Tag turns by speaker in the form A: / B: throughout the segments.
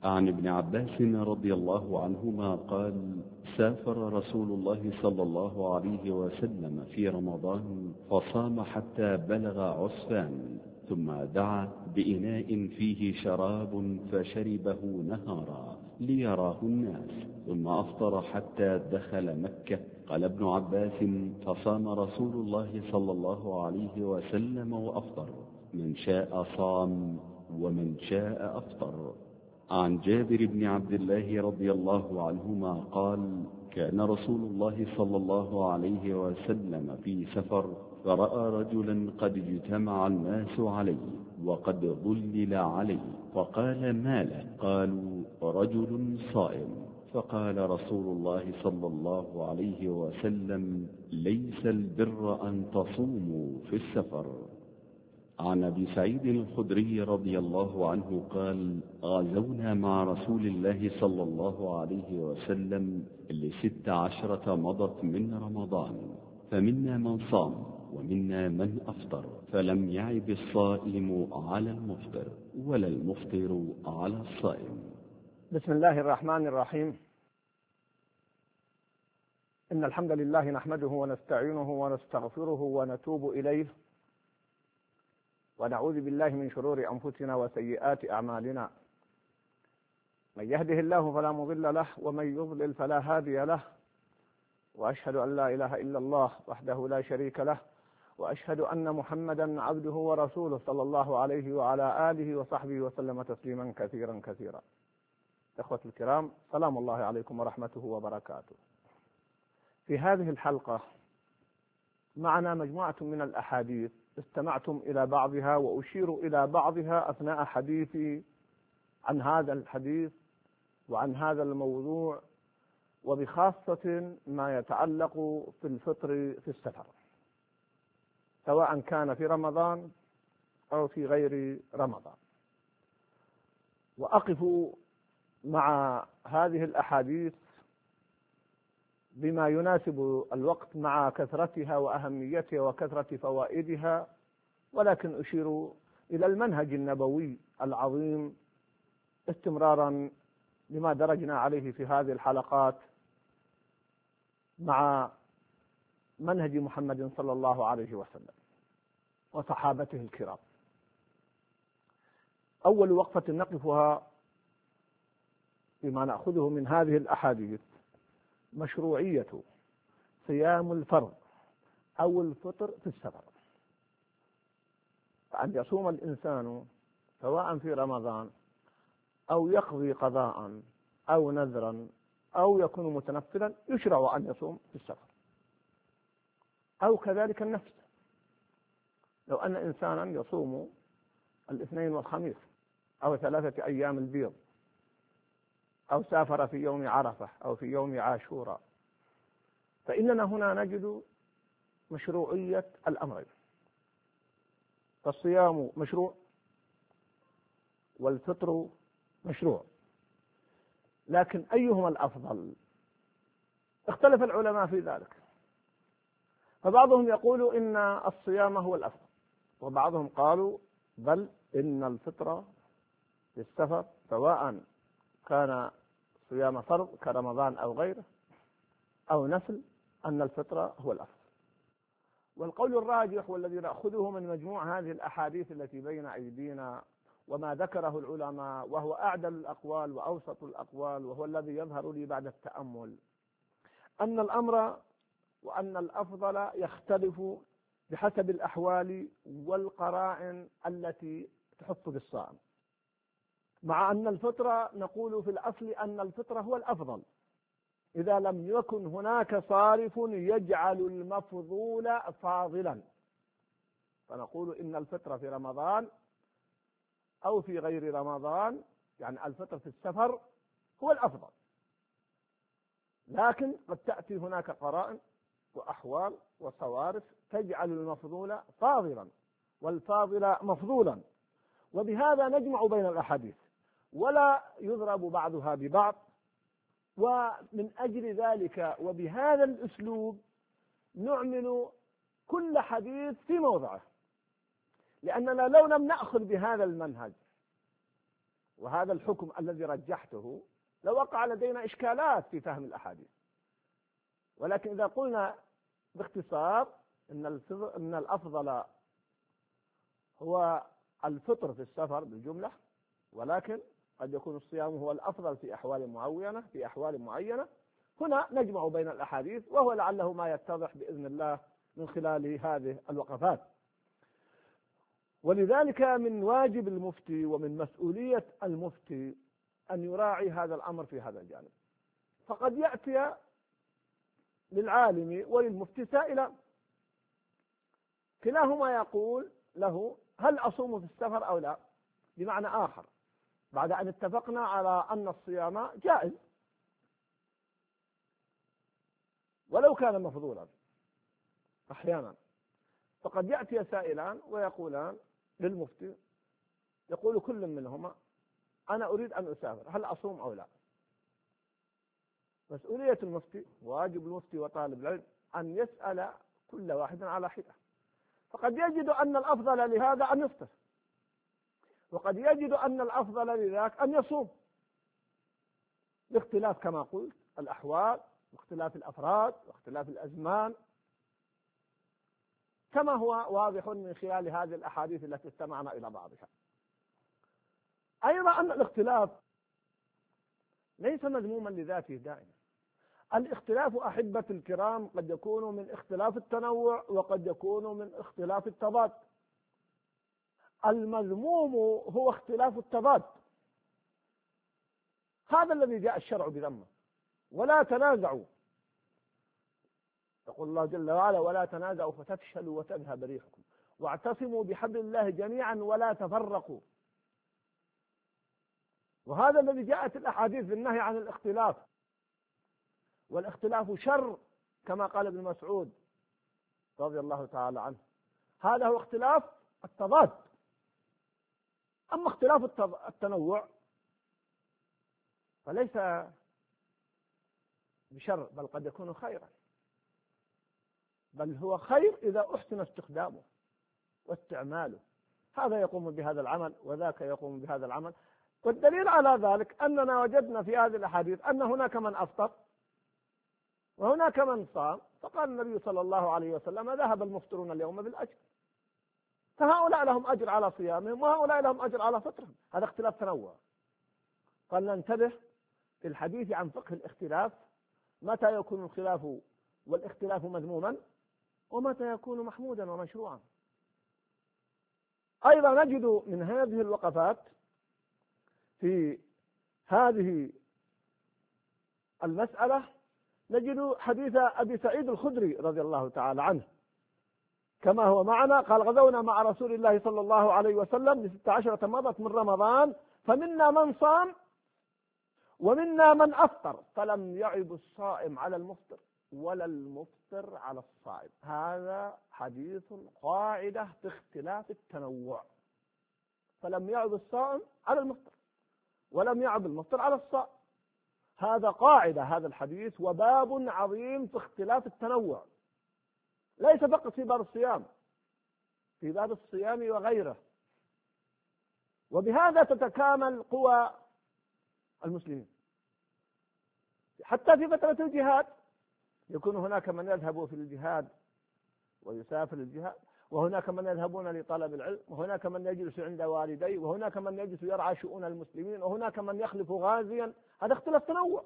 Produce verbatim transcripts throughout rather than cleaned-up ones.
A: عن ابن عباس رضي الله عنهما قال: سافر رسول الله صلى الله عليه وسلم في رمضان فصام حتى بلغ عسفان، ثم دعا بإناء فيه شراب فشربه نهارا ليراه الناس، ثم أفطر حتى دخل مكة. قال ابن عباس: فصام رسول الله صلى الله عليه وسلم وأفطر، من شاء صام ومن شاء أفطر. عن جابر بن عبد الله رضي الله عنهما قال: كان رسول الله صلى الله عليه وسلم في سفر، فرأى رجلا قد اجتمع الناس عليه وقد ظلل عليه، فقال: ما له؟ قالوا: رجل صائم. فقال رسول الله صلى الله عليه وسلم: ليس البر أن تصوموا في السفر. عن أبي سعيد الخدري رضي الله عنه قال: غزونا مع رسول الله صلى الله عليه وسلم لست عشرة مضت من رمضان، فمنا من صام ومنا من أفطر، فلم يعب الصائم على المفطر ولا المفطر على الصائم.
B: بسم الله الرحمن الرحيم. إن الحمد لله نحمده ونستعينه ونستغفره ونتوب إليه، ونعوذ بالله من شرور أنفسنا وسيئات أعمالنا. من يهده الله فلا مضل له، ومن يضلل فلا هادي له، وأشهد أن لا إله إلا الله وحده لا شريك له، وأشهد أن محمدا عبده ورسوله صلى الله عليه وعلى آله وصحبه وسلم تسليما كثيرا كثيرا. إخوة الكرام، سلام الله عليكم ورحمته وبركاته. في هذه الحلقة معنا مجموعة من الأحاديث استمعتم إلى بعضها وأشير إلى بعضها أثناء حديثي عن هذا الحديث وعن هذا الموضوع، وبخاصة ما يتعلق في الفطر في السفر، سواء كان في رمضان أو في غير رمضان. وأقف مع هذه الأحاديث بما يناسب الوقت مع كثرتها وأهميتها وكثرة فوائدها، ولكن أشير إلى المنهج النبوي العظيم استمرارا لما درجنا عليه في هذه الحلقات مع منهج محمد صلى الله عليه وسلم وصحابته الكرام. أول وقفة نقفها بما نأخذه من هذه الأحاديث مشروعية صيام الفرض أو الفطر في السفر، فأن يصوم الإنسان سواء في رمضان أو يقضي قضاء أو نذرا أو يكون متنفلا، يشرع أن يصوم في السفر. أو كذلك النفس، لو أن إنسانا يصوم الاثنين والخميس أو ثلاثة أيام البيض، أو سافر في يوم عرفة أو في يوم عاشوراء، فإننا هنا نجد مشروعية الأمرين، فالصيام مشروع والفطر مشروع، لكن أيهما الأفضل؟ اختلف العلماء في ذلك، فبعضهم يقول إن الصيام هو الأفضل، وبعضهم قالوا بل إن الفطر في السفر سواء كان صيام فرض كرمضان أو غيره أو نفل، أن الفطر هو الأفضل. والقول الراجح والذي نأخذه من مجموع هذه الأحاديث التي بين أيدينا وما ذكره العلماء، وهو أعدل الأقوال وأوسط الأقوال، وهو الذي يظهر لي بعد التأمل، أن الأمر وأن الأفضل يختلف بحسب الأحوال والقرائن التي تحط بالصائم، مع أن الفطر نقول في الأصل أن الفطر هو الأفضل إذا لم يكن هناك صارف يجعل المفضول فاضلا، فنقول إن الفطر في رمضان أو في غير رمضان، يعني الفطر في السفر هو الأفضل، لكن قد تأتي هناك قرائن وأحوال وصوارف تجعل المفضول فاضلا والفاضل مفضولا، وبهذا نجمع بين الأحاديث ولا يضرب بعضها ببعض. ومن أجل ذلك وبهذا الأسلوب نعمل كل حديث في موضعه، لأننا لو لم نأخذ بهذا المنهج وهذا الحكم الذي رجحته لوقع لدينا إشكالات في فهم الأحاديث. ولكن إذا قلنا باختصار إن الأفضل هو الفطر في السفر بالجملة، ولكن قد يكون الصيام هو الأفضل في أحوال معينة في أحوال معينة، هنا نجمع بين الأحاديث، وهو لعله ما يتضح بإذن الله من خلال هذه الوقفات. ولذلك من واجب المفتي ومن مسؤولية المفتي أن يراعي هذا الأمر في هذا الجانب. فقد يأتي للعالم وللمفتي سائلا كلاهما يقول له هل أصوم في السفر أو لا، بمعنى آخر بعد أن اتفقنا على أن الصيام جائز ولو كان مفضولا أحيانا. فقد يأتي سائلان ويقولان للمفتي، يقول كل منهما أنا أريد أن أسافر، هل أصوم أو لا؟ مسؤولية المفتي واجب المفتي وطالب العلم أن يسأل كل واحد على حدة. فقد يجد أن الأفضل لهذا أن يفطر، وقد يجد أن الأفضل لذاك أن يصوم، باختلاف كما قلت الأحوال واختلاف الأفراد واختلاف الأزمان، كما هو واضح من خلال هذه الأحاديث التي استمعنا إلى بعضها. أيضا أن الاختلاف ليس مذموما لذاته دائما. الاختلاف أحبة الكرام قد يكون من اختلاف التنوع وقد يكون من اختلاف التضاد. المذموم هو اختلاف التضاد، هذا الذي جاء الشرع بذمه. ولا تنازعوا، يقول الله جل وعلا ولا تنازعوا فتفشلوا وتذهب ريحكم واعتصموا بحبل الله جميعا ولا تفرقوا. وهذا الذي جاءت الأحاديث بالنهي عن الاختلاف، والاختلاف شر كما قال ابن مسعود رضي الله تعالى عنه. هذا هو اختلاف التضاد. أما اختلاف التنوع فليس بشر، بل قد يكون خيرا، بل هو خير إذا أحسن استخدامه واستعماله. هذا يقوم بهذا العمل وذاك يقوم بهذا العمل. والدليل على ذلك أننا وجدنا في هذه الأحاديث أن هناك من أفطر وهناك من صام، فقال النبي صلى الله عليه وسلم ذهب المفطرون اليوم بالأجر، فهؤلاء لهم أجر على صيامهم وهؤلاء لهم أجر على فطرهم. هذا اختلاف تنوع. قال ننتبه في الحديث عن فقه الاختلاف، متى يكون الخلاف والاختلاف مذموما ومتى يكون محمودا ومشروعا. أيضا نجد من هذه الوقفات في هذه المسألة نجد حديث أبي سعيد الخدري رضي الله تعالى عنه كما هو معنا. قال غزونا مع رسول الله صلى الله عليه وسلم بست عشرة مضت من رمضان، فمنا من صام ومنا من أفطر، فلم يعب الصائم على المفطر ولا المفطر على الصائم. هذا حديث قاعدة في اختلاف التنوع، فلم يعب الصائم على المفطر ولم يعب المفطر على الصائم. هذا قاعدة هذا الحديث وباب عظيم في اختلاف التنوع، ليس فقط في باب الصيام، في باب الصيام وغيره. وبهذا تتكامل قوى المسلمين. حتى في فترة الجهاد يكون هناك من يذهب في الجهاد ويسافر الجهاد، وهناك من يذهبون لطلب العلم، وهناك من يجلس عند والديه، وهناك من يجلس يرعى شؤون المسلمين، وهناك من يخلف غازيا. هذا اختلاف تنوع.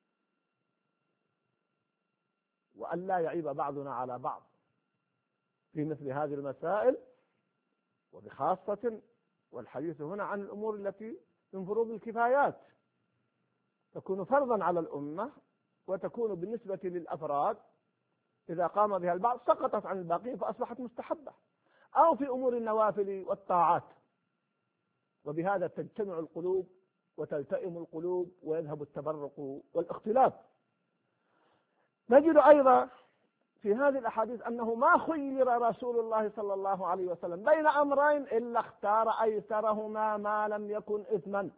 B: وأن لا يعيب بعضنا على بعض في مثل هذه المسائل، وبخاصة والحديث هنا عن الأمور التي من فروض الكفايات تكون فرضا على الأمة، وتكون بالنسبة للأفراد إذا قام بها البعض سقطت عن الباقين فأصبحت مستحبة، أو في أمور النوافل والطاعات. وبهذا تجتمع القلوب وتلتئم القلوب ويذهب التفرق والاختلاف. نجد أيضا في هذه الأحاديث أنه ما خير رسول الله صلى الله عليه وسلم بين أمرين إلا اختار أيسرهما ما لم يكن إثما،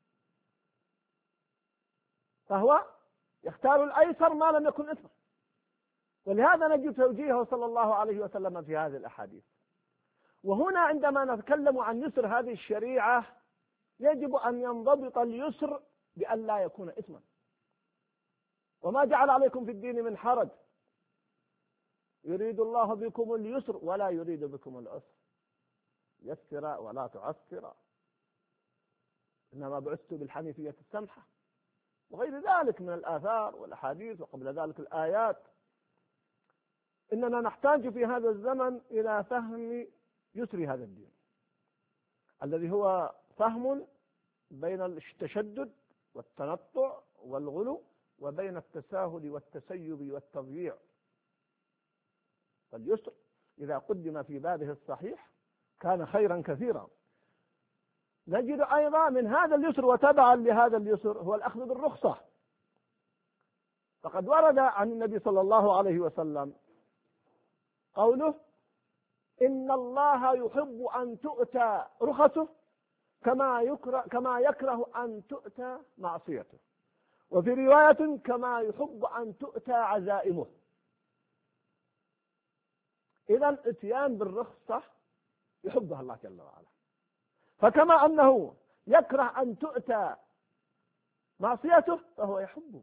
B: فهو يختار الأيسر ما لم يكن إثما. ولهذا نجد توجيهه صلى الله عليه وسلم في هذه الأحاديث. وهنا عندما نتكلم عن يسر هذه الشريعة يجب أن ينضبط اليسر بأن لا يكون إثما. وما جعل عليكم في الدين من حرج، يريد الله بكم اليسر ولا يريد بكم العسر، يسر ولا تعسر، إنما بعثت بالحنيفية السمحة، وغير ذلك من الآثار والأحاديث وقبل ذلك الآيات. إننا نحتاج في هذا الزمن إلى فهم يسر هذا الدين الذي هو فهم بين التشدد والتنطع والغلو وبين التساهل والتسيب والتضييع. فاليسر إذا قدم في بابه الصحيح كان خيرا كثيرا. نجد أيضا من هذا اليسر وتبعا لهذا اليسر هو الأخذ بالرخصة. فقد ورد عن النبي صلى الله عليه وسلم قوله: إن الله يحب أن تؤتى رخصه كما يكره, كما يكره أن تؤتى معصيته، وفي رواية كما يحب أن تؤتى عزائمه. إذا الاتيان بالرخصة يحبها الله جل وعلا، فكما أنه يكره أن تؤتى معصيته فهو يحب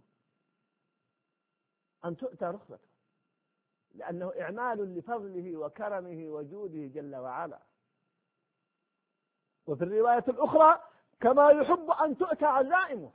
B: أن تؤتى رخصته، لأنه إعمال لفضله وكرمه وجوده جل وعلا. وفي الرواية الأخرى كما يحب أن تؤتى عزائمه.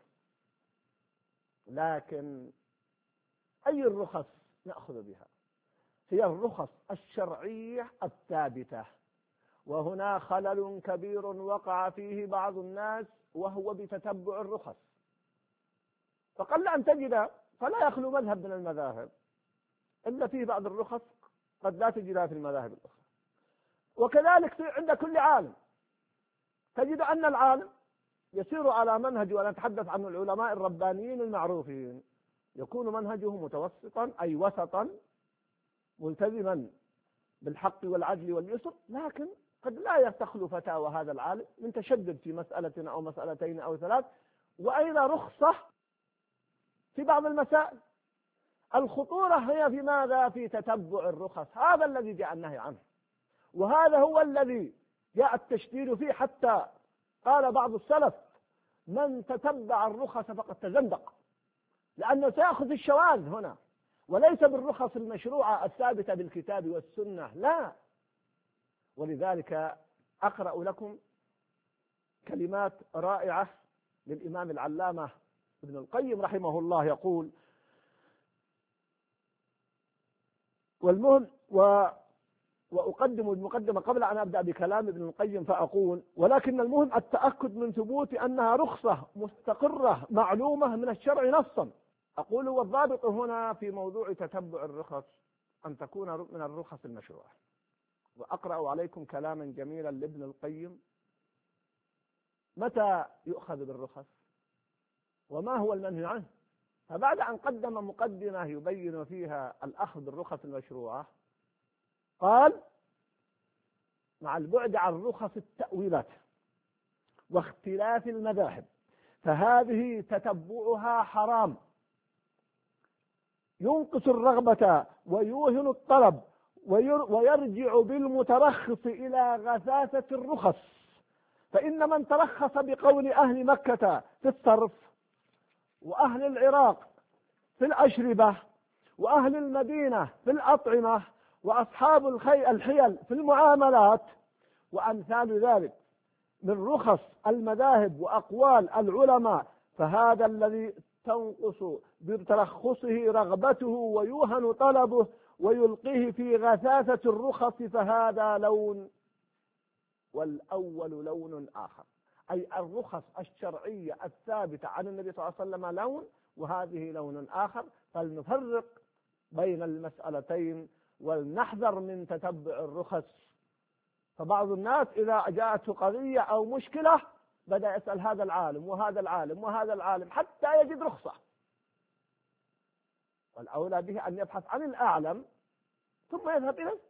B: لكن أي الرخص نأخذ بها؟ هي الرخص الشرعية الثابتة، وهنا خلل كبير وقع فيه بعض الناس وهو بتتبع الرخص. فقل أن تجد، فلا يخلو مذهب من المذاهب إلا فيه بعض الرخص قد لا تجدها في المذاهب الأخرى. وكذلك عند كل عالم تجد أن العالم يسير على منهج، ولا نتحدث عن العلماء الربانيين المعروفين، يكون منهجه متوسطا أي وسطا ملتزما بالحق والعدل واليسر، لكن قد لا تخلو فتاوى هذا العالم من تشدد في مسألة أو مسألتين أو ثلاث، وأيضا رخصة في بعض المسائل. الخطورة هي في ماذا؟ في تتبع الرخص. هذا الذي جاء النهي عنه، وهذا هو الذي جاء التشديد فيه، حتى قال بعض السلف: من تتبع الرخص فقد تزندق، لأنه سيأخذ الشواذ هنا، وليس بالرخص المشروعة الثابتة بالكتاب والسنة، لا. ولذلك أقرأ لكم كلمات رائعة للإمام العلامة ابن القيم رحمه الله، يقول: والمهم و وأقدم المقدمة قبل أن أبدأ بكلام ابن القيم، فأقول: ولكن المهم التأكد من ثبوت أنها رخصة مستقرة معلومة من الشرع نصا. أقول: والضابط هنا في موضوع تتبع الرخص أن تكون من الرخص المشروعة. وأقرأ عليكم كلاما جميلا لابن القيم: متى يؤخذ بالرخص وما هو المنهي عنه؟ فبعد أن قدم مقدمة يبين فيها الأخذ بالرخص المشروعة، قال: مع البعد عن رخص التأويلات واختلاف المذاهب فهذه تتبعها حرام، ينقص الرغبة ويوهن الطلب ويرجع بالمترخص إلى غثاثة الرخص. فإن من ترخص بقول أهل مكة في الصرف، وأهل العراق في الأشربة، وأهل المدينة في الأطعمة، وأصحاب الحيل في المعاملات، وأمثال ذلك من رخص المذاهب وأقوال العلماء، فهذا الذي تنقص بترخصه رغبته ويوهن طلبه ويلقيه في غثاثة الرخص، فهذا لون، والأول لون آخر. أي الرخص الشرعية الثابتة عن النبي صلى الله عليه وسلم لون، وهذه لون آخر. فلنفرق بين المسألتين ولنحذر من تتبع الرخص. فبعض الناس إذا جاءته قضية أو مشكلة بدأ يسأل هذا العالم وهذا العالم وهذا العالم حتى يجد رخصة، والأولى به أن يبحث عن الأعلم ثم يذهب إليه.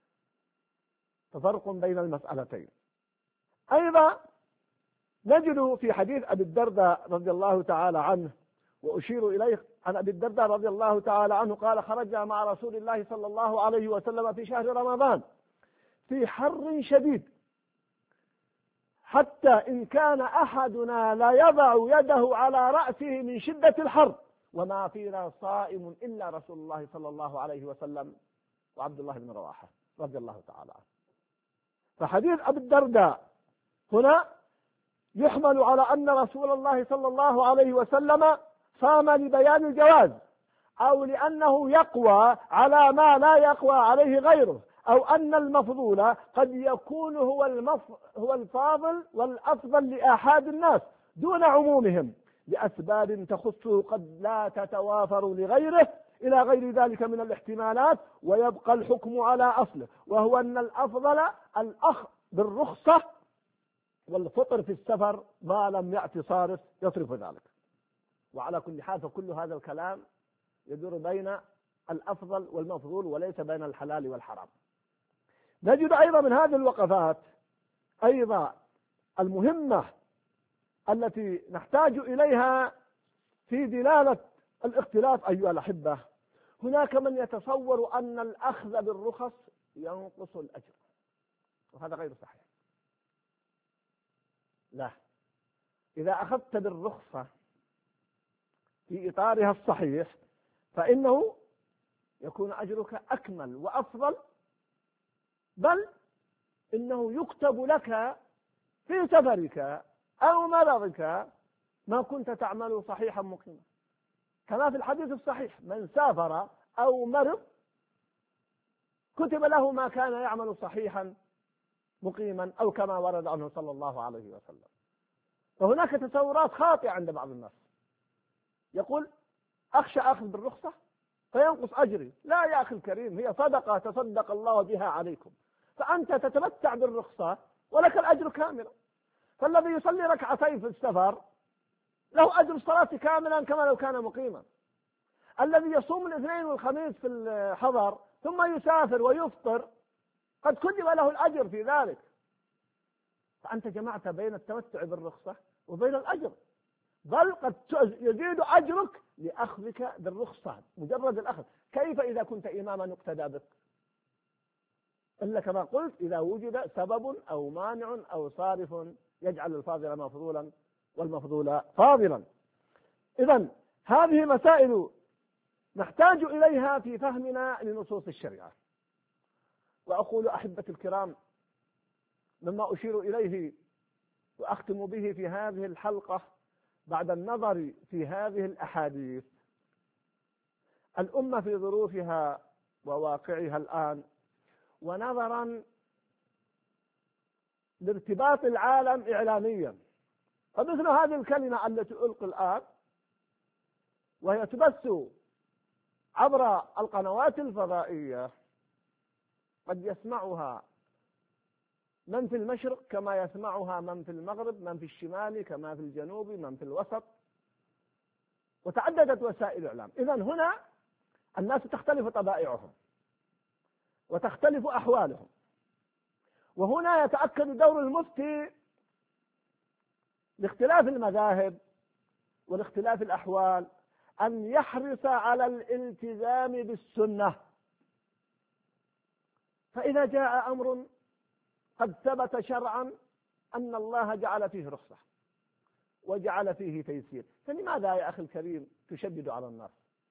B: ففرق بين المسألتين. أيضا نجد في حديث أبي الدرداء رضي الله تعالى عنه، وأشير إليه عن أبي الدرداء رضي الله تعالى عنه قال: خرجنا مع رسول الله صلى الله عليه وسلم في شهر رمضان في حر شديد، حتى إن كان أحدنا لا يضع يده على رأسه من شدة الحر وما فينا صائم إلا رسول الله صلى الله عليه وسلم وعبد الله بن رواحة رضي الله تعالى عنه. فحديث أبي الدرداء هنا يحمل على أن رسول الله صلى الله عليه وسلم صام لبيان الجواز، أو لأنه يقوى على ما لا يقوى عليه غيره، أو أن المفضول قد يكون هو المف... هو الفاضل والأفضل لآحاد الناس دون عمومهم لأسباب تخصه قد لا تتوافر لغيره إلى غير ذلك من الاحتمالات، ويبقى الحكم على أصله، وهو أن الأفضل الأخذ بالرخصة والفطر في السفر ما لم يأتي صارف يصرف ذلك. وعلى كل حال فكل هذا الكلام يدور بين الأفضل والمفضول وليس بين الحلال والحرام. نجد أيضا من هذه الوقفات أيضا المهمة التي نحتاج إليها في دلالة الاختلاف أيها الأحبة. هناك من يتصور أن الأخذ بالرخص ينقص الأجر، وهذا غير صحيح. لا، إذا أخذت بالرخصة في إطارها الصحيح فإنه يكون أجرك أكمل وأفضل، بل إنه يكتب لك في سفرك أو مرضك ما كنت تعمل صحيحا مقيما، كما في الحديث الصحيح: من سافر أو مرض كتب له ما كان يعمل صحيحا مقيما، أو كما ورد عنه صلى الله عليه وسلم. وهناك تصورات خاطئة عند بعض الناس، يقول: أخشى أخذ بالرخصة فينقص أجري. لا يا أخي الكريم، هي صدقة تصدق الله بها عليكم، فأنت تتمتع بالرخصة ولك الأجر كاملا. فالذي يصلي ركعتين في السفر له أجر الصلاة كاملا كما لو كان مقيما. الذي يصوم الاثنين والخميس في الحضر ثم يسافر ويفطر قد كتب له الأجر في ذلك. فأنت جمعت بين التمتع بالرخصة وبين الأجر، بل قد يزيد أجرك لأخذك بالرخصة مجرد الأخذ. كيف إذا كنت إماما يقتدى بك؟ إلا كما قلت: إذا وجد سبب أو مانع أو صارف يجعل الفاضل مفضولا والمفضول فاضلا. إذن هذه مسائل نحتاج إليها في فهمنا لنصوص الشريعة. وأقول أحبة الكرام، مما أشير إليه وأختم به في هذه الحلقة بعد النظر في هذه الأحاديث: الأمة في ظروفها وواقعها الآن، ونظرا لارتباط العالم إعلاميا، فمثل هذه الكلمة التي ألقي الآن وهي تبث عبر القنوات الفضائية قد يسمعها من في المشرق كما يسمعها من في المغرب، من في الشمال كما في الجنوب، من في الوسط، وتعددت وسائل الإعلام. إذن هنا الناس تختلف طبائعهم وتختلف أحوالهم، وهنا يتأكد دور المفتي لاختلاف المذاهب والاختلاف الأحوال أن يحرص على الالتزام بالسنة. فإذا جاء أمر قد ثبت شرعا أن الله جعل فيه رخصة وجعل فيه تيسير، فلماذا يا أخي الكريم تشدد على الناس؟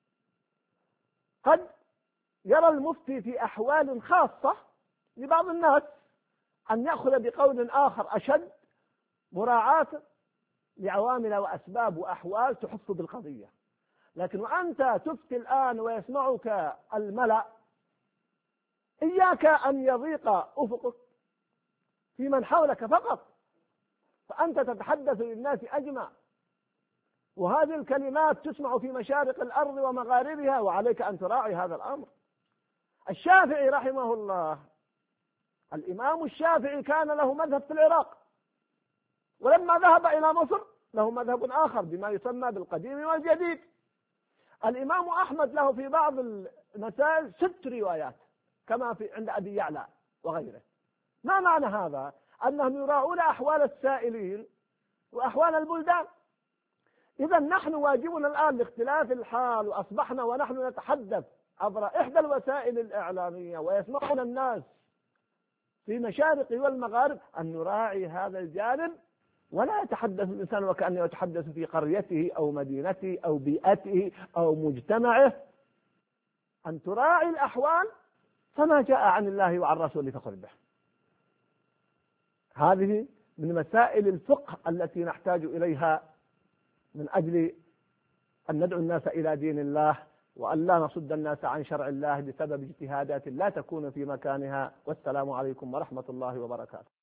B: قد يرى المفتي في أحوال خاصة لبعض الناس أن يأخذ بقول آخر أشد مراعاة لعوامل وأسباب وأحوال تحف بالقضية. لكن وأنت تفتي الآن ويسمعك الملأ، إياك أن يضيق أفقك في من حولك فقط، فأنت تتحدث للناس أجمع، وهذه الكلمات تسمع في مشارق الأرض ومغاربها، وعليك أن تراعي هذا الأمر. الشافعي رحمه الله، الإمام الشافعي كان له مذهب في العراق، ولما ذهب إلى مصر له مذهب آخر بما يسمى بالقديم والجديد. الإمام أحمد له في بعض المسائل ست روايات كما في عند أبي يعلى وغيره. ما معنى هذا؟ أنهم يراعون أحوال السائلين وأحوال البلدان. إذا نحن واجبنا الآن لاختلاف الحال، وأصبحنا ونحن نتحدث عبر إحدى الوسائل الإعلامية ويسمعنا الناس في مشارق والمغارب أن نراعي هذا الجانب، ولا يتحدث الإنسان وكأنه يتحدث في قريته أو مدينته أو بيئته أو مجتمعه. أن تراعي الأحوال، فما جاء عن الله وعن رسوله فقل به. هذه من مسائل الفقه التي نحتاج إليها من أجل أن ندعو الناس إلى دين الله، وأن لا نصد الناس عن شرع الله بسبب اجتهادات لا تكون في مكانها. والسلام عليكم ورحمة الله وبركاته.